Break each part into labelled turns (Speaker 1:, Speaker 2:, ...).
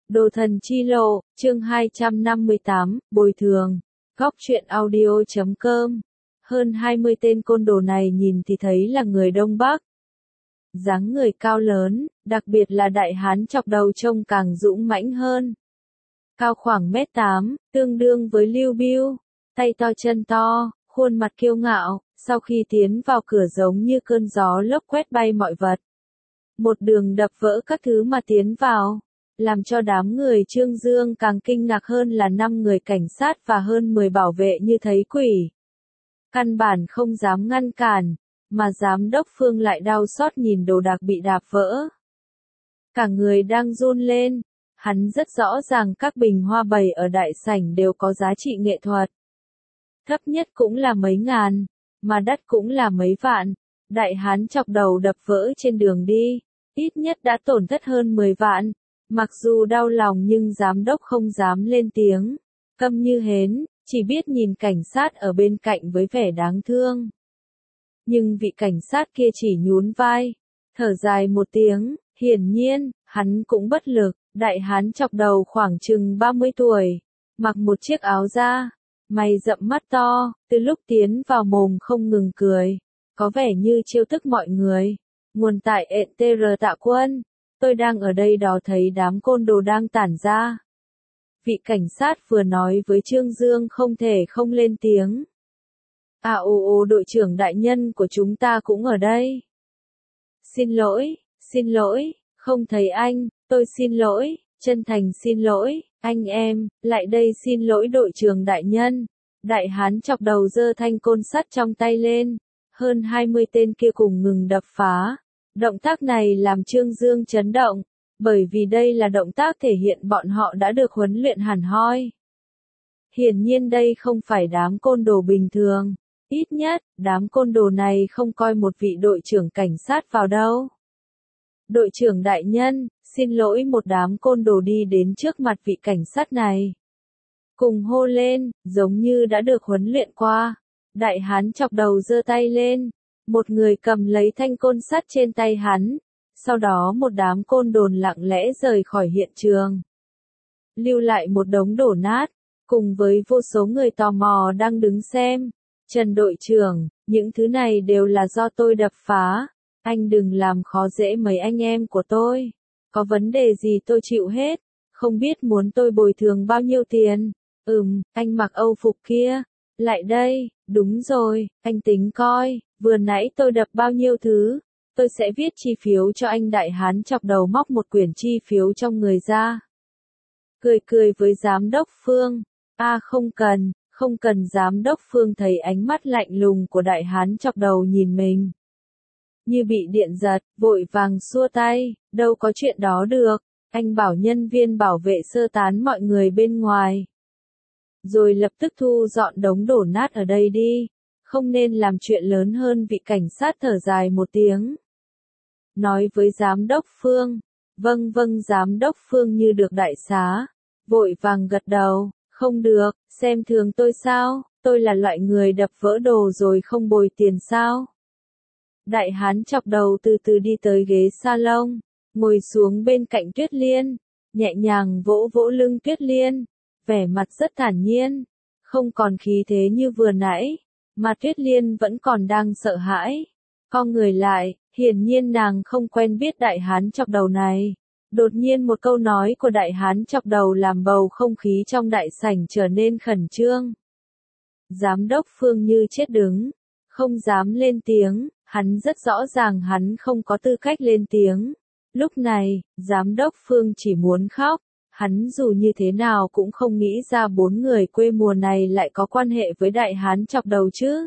Speaker 1: Đồ thần chi lộ, chương 258, bồi thường. Góc truyện audio.com. Hơn 20 tên côn đồ này nhìn thì thấy là người Đông Bắc. Dáng người cao lớn, đặc biệt là đại hán chọc đầu trông càng dũng mãnh hơn. Cao khoảng 1m8, tương đương với Lưu Biêu, tay to chân to, khuôn mặt kiêu ngạo, sau khi tiến vào cửa giống như cơn gió lốc quét bay mọi vật. Một đường đập vỡ các thứ mà tiến vào. Làm cho đám người Trương Dương càng kinh ngạc hơn là 5 người cảnh sát và hơn 10 bảo vệ như thấy quỷ. Căn bản không dám ngăn cản, mà giám đốc Phương lại đau xót nhìn đồ đạc bị đạp vỡ. Cả người đang run lên, hắn rất rõ ràng các bình hoa bày ở đại sảnh đều có giá trị nghệ thuật. Thấp nhất cũng là mấy ngàn, mà đắt cũng là mấy vạn. Đại hán chọc đầu đập vỡ trên đường đi, ít nhất đã tổn thất hơn 10 vạn. Mặc dù đau lòng nhưng giám đốc không dám lên tiếng, câm như hến, chỉ biết nhìn cảnh sát ở bên cạnh với vẻ đáng thương. Nhưng vị cảnh sát kia chỉ nhún vai, thở dài một tiếng, hiển nhiên, hắn cũng bất lực. Đại hán chọc đầu khoảng chừng 30 tuổi, mặc một chiếc áo da, mày rậm mắt to, từ lúc tiến vào mồm không ngừng cười, có vẻ như trêu tức mọi người. Nguồn tại ETR Tạ Quân. Tôi đang ở đây đó thấy đám côn đồ đang tản ra. Vị cảnh sát vừa nói với Trương Dương không thể không lên tiếng. Đội trưởng đại nhân của chúng ta cũng ở đây. Xin lỗi, không thấy anh, tôi xin lỗi, chân thành xin lỗi, anh em, lại đây xin lỗi đội trưởng đại nhân. Đại hán chọc đầu giơ thanh côn sắt trong tay lên, hơn 20 tên kia cùng ngừng đập phá. Động tác này làm Trương Dương chấn động, bởi vì đây là động tác thể hiện bọn họ đã được huấn luyện hẳn hoi. Hiển nhiên đây không phải đám côn đồ bình thường, ít nhất, đám côn đồ này không coi một vị đội trưởng cảnh sát vào đâu. Đội trưởng đại nhân, xin lỗi, một đám côn đồ đi đến trước mặt vị cảnh sát này. Cùng hô lên, giống như đã được huấn luyện qua. Đại hán chọc đầu giơ tay lên. Một người cầm lấy thanh côn sắt trên tay hắn, sau đó một đám côn đồn lặng lẽ rời khỏi hiện trường. Lưu lại một đống đổ nát, cùng với vô số người tò mò đang đứng xem. Trần đội trưởng, những thứ này đều là do tôi đập phá, anh đừng làm khó dễ mấy anh em của tôi. Có vấn đề gì tôi chịu hết, không biết muốn tôi bồi thường bao nhiêu tiền. Anh mặc Âu phục kia, lại đây, đúng rồi, anh tính coi. Vừa nãy tôi đập bao nhiêu thứ, tôi sẽ viết chi phiếu cho anh. Đại hán chọc đầu móc một quyển chi phiếu trong người ra. Cười với giám đốc Phương. Không cần. Giám đốc Phương thấy ánh mắt lạnh lùng của đại hán chọc đầu nhìn mình. Như bị điện giật, vội vàng xua tay, đâu có chuyện đó được, anh bảo nhân viên bảo vệ sơ tán mọi người bên ngoài. Rồi lập tức thu dọn đống đổ nát ở đây đi. Không nên làm chuyện lớn hơn. Vị cảnh sát thở dài một tiếng. Nói với giám đốc Phương. Vâng, giám đốc Phương như được đại xá. Vội vàng gật đầu. Không được, xem thường tôi sao? Tôi là loại người đập vỡ đồ rồi không bồi tiền sao? Đại hán chọc đầu từ từ đi tới ghế salon. Ngồi xuống bên cạnh Tuyết Liên. Nhẹ nhàng vỗ vỗ lưng Tuyết Liên. Vẻ mặt rất thản nhiên. Không còn khí thế như vừa nãy. Mà Tuyết Liên vẫn còn đang sợ hãi. Co người lại, hiển nhiên nàng không quen biết đại hán chọc đầu này. Đột nhiên một câu nói của đại hán chọc đầu làm bầu không khí trong đại sảnh trở nên khẩn trương. Giám đốc Phương như chết đứng, không dám lên tiếng, hắn rất rõ ràng hắn không có tư cách lên tiếng. Lúc này, giám đốc Phương chỉ muốn khóc. Hắn dù như thế nào cũng không nghĩ ra 4 người quê mùa này lại có quan hệ với đại hán chọc đầu chứ.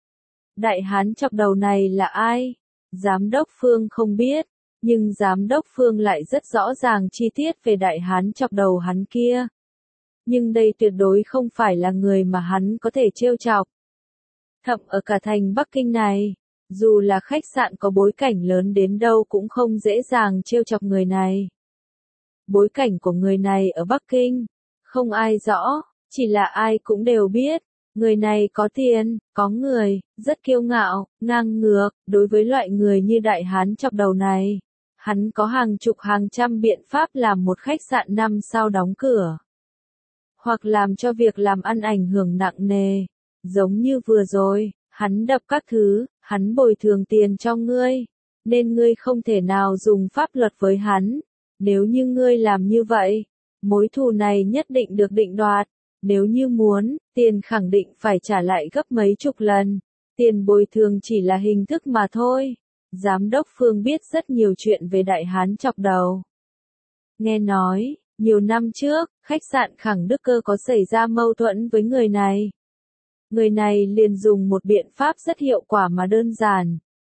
Speaker 1: Đại hán chọc đầu này là ai? Giám đốc Phương không biết, nhưng giám đốc Phương lại rất rõ ràng chi tiết về đại hán chọc đầu hắn kia. Nhưng đây tuyệt đối không phải là người mà hắn có thể trêu chọc. Thậm ở cả thành Bắc Kinh này, dù là khách sạn có bối cảnh lớn đến đâu cũng không dễ dàng trêu chọc người này. Bối cảnh của người này ở Bắc Kinh, không ai rõ, chỉ là ai cũng đều biết, người này có tiền, có người, rất kiêu ngạo, ngang ngược, đối với loại người như đại hán chọc đầu này, Hắn có hàng chục hàng trăm biện pháp làm một khách sạn 5 sao đóng cửa. Hoặc làm cho việc làm ăn ảnh hưởng nặng nề. Giống như vừa rồi, hắn đập các thứ, hắn bồi thường tiền cho ngươi. Nên ngươi không thể nào dùng pháp luật với hắn. Nếu như ngươi làm như vậy, mối thù này nhất định được định đoạt. Nếu như muốn, tiền khẳng định phải trả lại gấp mấy chục lần. Tiền bồi thường chỉ là hình thức mà thôi. Giám đốc Phương biết rất nhiều chuyện về đại hán chọc đầu. Nghe nói, nhiều năm trước, khách sạn Khẳng Đức Cơ có xảy ra mâu thuẫn với người này. Người này liền dùng một biện pháp rất hiệu quả mà đơn giản.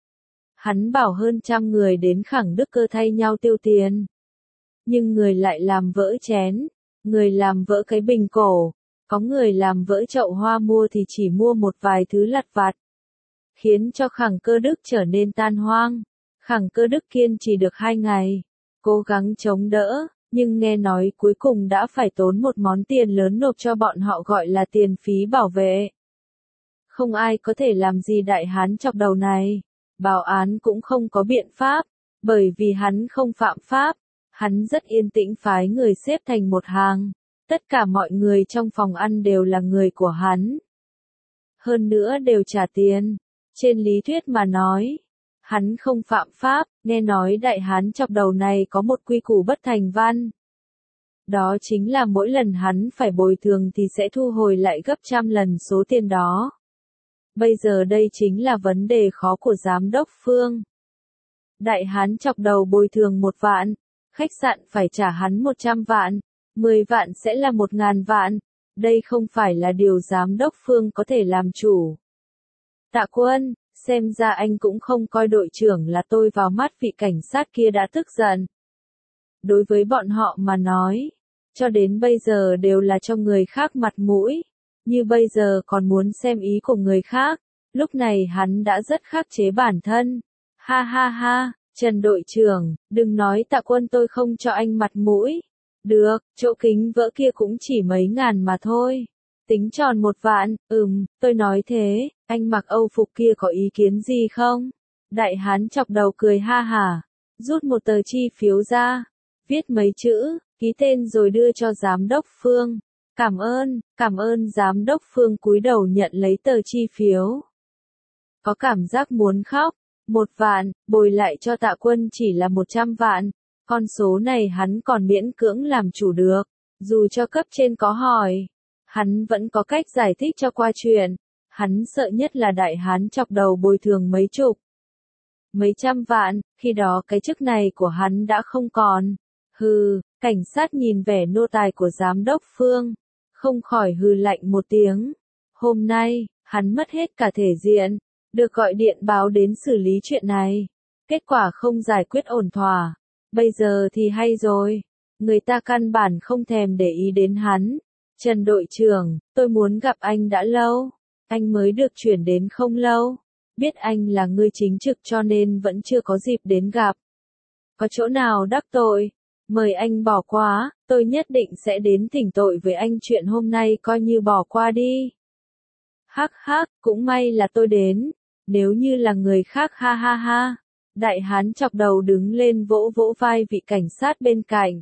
Speaker 1: Hắn bảo hơn 100 người đến Khẳng Đức Cơ thay nhau tiêu tiền. Nhưng người lại làm vỡ chén, người làm vỡ cái bình cổ, có người làm vỡ chậu hoa, mua thì chỉ mua một vài thứ lặt vặt. Khiến cho Khẳng Cơ Đức trở nên tan hoang. Khẳng Cơ Đức kiên trì được 2 ngày, cố gắng chống đỡ, nhưng nghe nói cuối cùng đã phải tốn một món tiền lớn nộp cho bọn họ, gọi là tiền phí bảo vệ. Không ai có thể làm gì đại hán chọc đầu này. Bảo án cũng không có biện pháp, bởi vì hắn không phạm pháp. Hắn rất yên tĩnh phái người xếp thành một hàng. Tất cả mọi người trong phòng ăn đều là người của hắn. Hơn nữa đều trả tiền. Trên lý thuyết mà nói, hắn không phạm pháp. Nghe nói đại hán chọc đầu này có một quy củ bất thành văn. Đó chính là mỗi lần hắn phải bồi thường thì sẽ thu hồi lại gấp 100 lần số tiền đó. Bây giờ đây chính là vấn đề khó của giám đốc Phương. Đại hán chọc đầu bồi thường 1 vạn, khách sạn phải trả hắn 100 vạn, 10 vạn sẽ là 1.000 vạn. Đây không phải là điều giám đốc Phương có thể làm chủ. Tạ Quân, xem ra anh cũng không coi đội trưởng là tôi vào mắt. Vị cảnh sát kia đã tức giận. Đối với bọn họ mà nói, cho đến bây giờ đều là cho người khác mặt mũi. Như bây giờ còn muốn xem ý của người khác. Lúc này hắn đã rất khắc chế bản thân. Ha ha ha, Trần đội trưởng, đừng nói Tạ Quân tôi không cho anh mặt mũi. Được, chỗ kính vỡ kia cũng chỉ mấy ngàn mà thôi. Tính tròn 1 vạn, tôi nói thế, anh mặc Âu phục kia có ý kiến gì không? Đại hán chọc đầu cười ha hả, rút một tờ chi phiếu ra, viết mấy chữ, ký tên rồi đưa cho giám đốc Phương. Cảm ơn giám đốc Phương cúi đầu nhận lấy tờ chi phiếu. Có cảm giác muốn khóc. 1 vạn, bồi lại cho Tạ Quân chỉ là 100 vạn. Con số này hắn còn miễn cưỡng làm chủ được. Dù cho cấp trên có hỏi, hắn vẫn có cách giải thích cho qua chuyện. Hắn sợ nhất là đại hán chọc đầu bồi thường mấy chục, mấy trăm vạn, khi đó cái chức này của hắn đã không còn. Hừ, cảnh sát nhìn vẻ nô tài của giám đốc Phương, không khỏi hừ lạnh một tiếng. Hôm nay, hắn mất hết cả thể diện, được gọi điện báo đến xử lý chuyện này. Kết quả không giải quyết ổn thỏa. Bây giờ thì hay rồi, người ta căn bản không thèm để ý đến hắn. Trần đội trưởng, tôi muốn gặp anh đã lâu. Anh mới được chuyển đến không lâu. Biết anh là người chính trực cho nên vẫn chưa có dịp đến gặp. Có chỗ nào đắc tội? Mời anh bỏ qua, tôi nhất định sẽ đến thỉnh tội với anh, chuyện hôm nay coi như bỏ qua đi. Hắc hắc, cũng may là tôi đến. Nếu như là người khác ha ha ha. Đại hán chọc đầu đứng lên vỗ vỗ vai vị cảnh sát bên cạnh.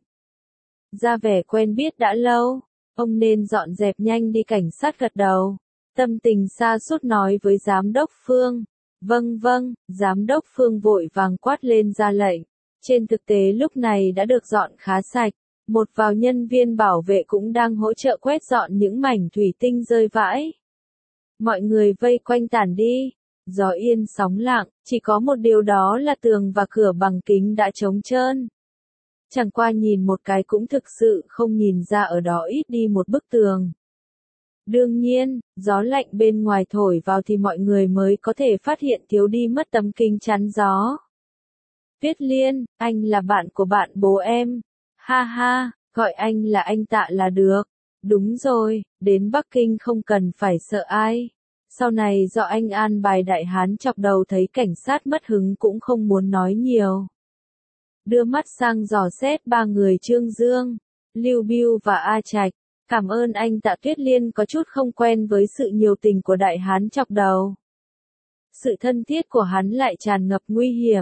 Speaker 1: Ra vẻ quen biết đã lâu, ông nên dọn dẹp nhanh đi. Cảnh sát gật đầu. Tâm tình sa sút nói với giám đốc Phương. Vâng, giám đốc Phương vội vàng quát lên ra lệnh. Trên thực tế lúc này đã được dọn khá sạch. Một vài nhân viên bảo vệ cũng đang hỗ trợ quét dọn những mảnh thủy tinh rơi vãi. Mọi người vây quanh tản đi. Gió yên sóng lặng, chỉ có một điều đó là tường và cửa bằng kính đã trống trơn. Chẳng qua nhìn một cái cũng thực sự không nhìn ra ở đó ít đi một bức tường. Đương nhiên, gió lạnh bên ngoài thổi vào thì mọi người mới có thể phát hiện thiếu đi mất tấm kính chắn gió. Tuyết Liên, anh là bạn của bạn bố em. Ha ha, gọi anh là anh Tạ là được. Đúng rồi, đến Bắc Kinh không cần phải sợ ai. Sau này do anh an bài. Đại hán chọc đầu thấy cảnh sát mất hứng cũng không muốn nói nhiều. Đưa mắt sang dò xét 3 người Trương Dương, Lưu Bưu và A Trạch. Cảm ơn anh Tạ. Tuyết Liên có chút không quen với sự nhiệt tình của đại hán chọc đầu. Sự thân thiết của hắn lại tràn ngập nguy hiểm.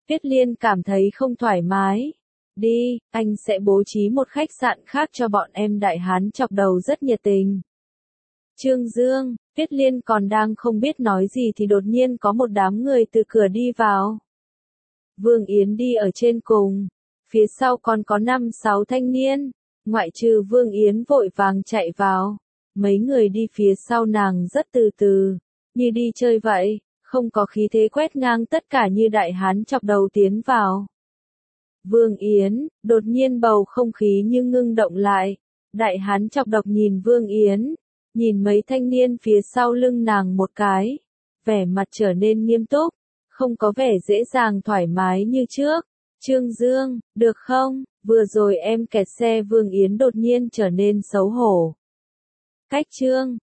Speaker 1: Tuyết Liên cảm thấy không thoải mái. Đi, anh sẽ bố trí một khách sạn khác cho bọn em. Đại hán chọc đầu rất nhiệt tình. Trương Dương, Tuyết Liên còn đang không biết nói gì thì đột nhiên có một đám người từ cửa đi vào. Vương Yến đi ở trên cùng, phía sau còn có 5-6 thanh niên, ngoại trừ Vương Yến vội vàng chạy vào. Mấy người đi phía sau nàng rất từ từ, như đi chơi vậy, không có khí thế quét ngang tất cả như đại hán chọc đầu tiến vào. Vương Yến, đột nhiên bầu không khí như ngưng động lại. Đại hán chọc độc nhìn Vương Yến, nhìn mấy thanh niên phía sau lưng nàng một cái, vẻ mặt trở nên nghiêm túc, không có vẻ dễ dàng thoải mái như trước. Trương Dương, được không? Vừa rồi em kẹt xe. Vương Yến đột nhiên trở nên xấu hổ. Cách Trương